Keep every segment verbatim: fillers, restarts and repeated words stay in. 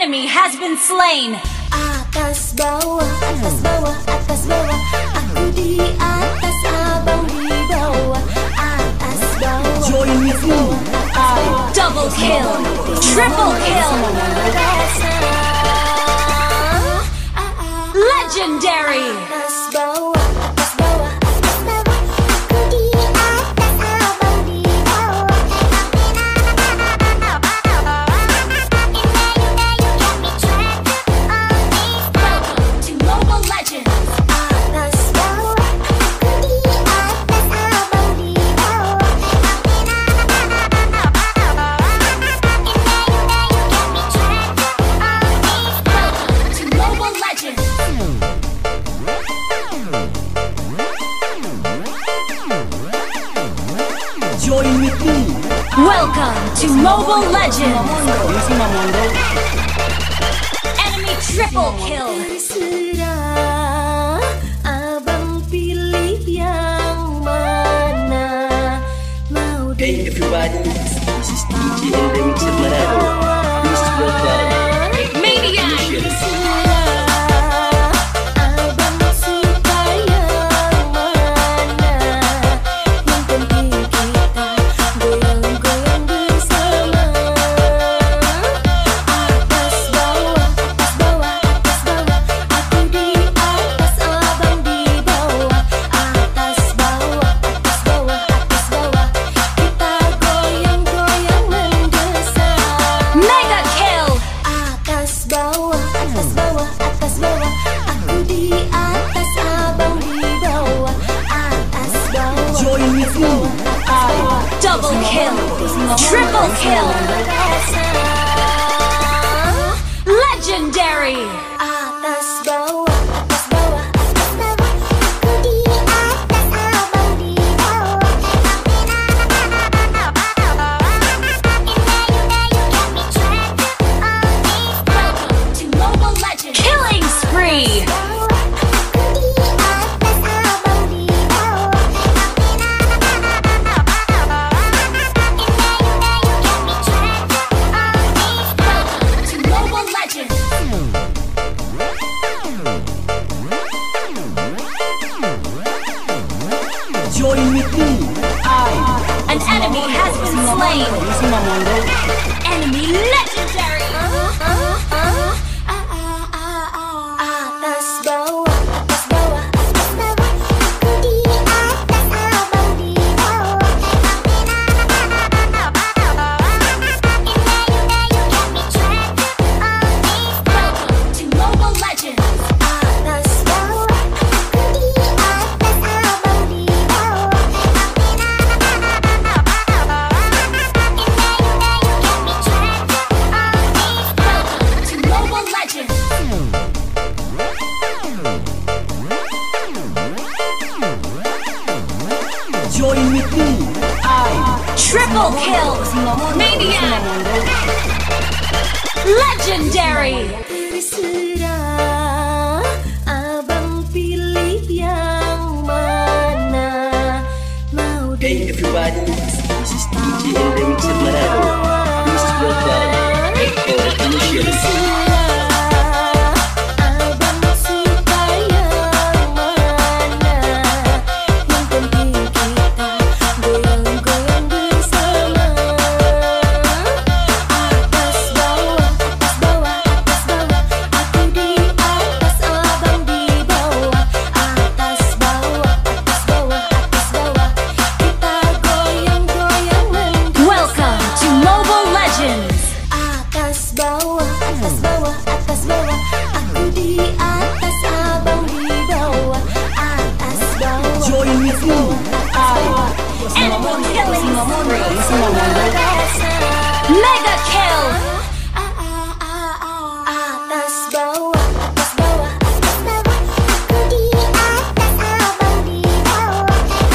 enemy has been slain. Atas bawah, atas bawah, atas bawah. Aku di atas, abang di bawah. Atas bawah. Join with me. I Double kill, triple kill. Legendary. Atas bawah, atas bawah, atas bawah. Aku di atas, abang di bawah. Welcome to Mobile Legends. Atas bawah, aku di atas, abang di bawah. Welcome to Mobile Legends. join with me. Welcome to Mobile Legends. You see my Mondo? Enemy triple kill. Terserah, abang pilih yang mana. Mau Hey everybody, this is D J and Remixer Manado. Please welcome Maniac. terserah, abang suka yang mana. Yang penting kita goyang-goyang bersama. Atas bawah, atas bawah, atas bawah. Aku di atas, abang di bawah. Atas bawah, atas bawah, atas bawah. Kita goyang-goyang mendesak. Mega kill. Atas bawah, atas bawah, atas bawah. Aku di atas, abang di bawah. Atas bawah. Join with me. I Double kill, triple kill. Legendary. Atas bawah, atas bawah, atas bawah. Aku di atas, abang di bawah. Welcome to Mobile Legends. Killing spree. Aku di atas, abang di bawah. Welcome to Mobile Legends. join with me. I An enemy has been slain. You see my Mondo? Enemy legendary. Atas bawah, atas bawah, atas bawah. Aku di atas, abang di bawah. Welcome to Mobile Legends. Atas bawah, aku di atas, abang di bawah. Welcome to Mobile Legends. Join with me. I Triple kill. Maniac. Legendary. Terserah, abang pilih yang mana. Mau Hey everybody, this is D J and Remixer Manado. Please welcome Echo Initial. terserah, abang suka yang mana. Yang penting kita goyang-goyang bersama. Atas bawah, atas bawah, atas bawah. Aku di atas, abang di bawah. Atas bawah, atas bawah, atas bawah. Kita goyang-goyang mendesak. Welcome to Mobile Legends. Atas bawah, atas bawah, atas bawah. Aku di atas, abang di bawah. Atas bawah. Join with me. I Enemy killing spree. You see my Mondo? Mega kill. Atas bawah, atas bawah, atas bawah. Aku di atas, abang di bawah.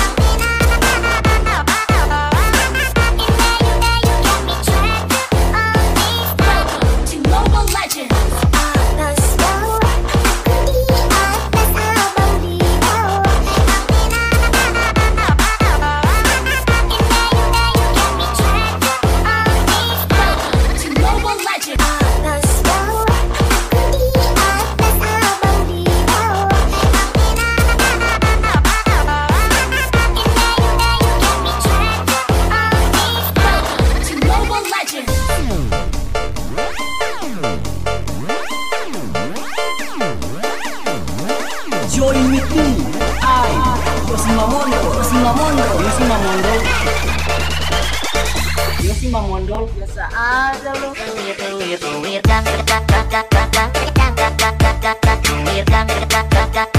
Welcome to Mobile Legends. Atas bawah, aku di atas, abang di bawah. Welcome Join with me, I, Yosimamondo, Yosimamondo, Yosimamondo, Yosimamondo. Biasa aja lu. Tuir tuir tuir gang gang gang gang gang gang gang gang gang gang tuir gang gang gang gang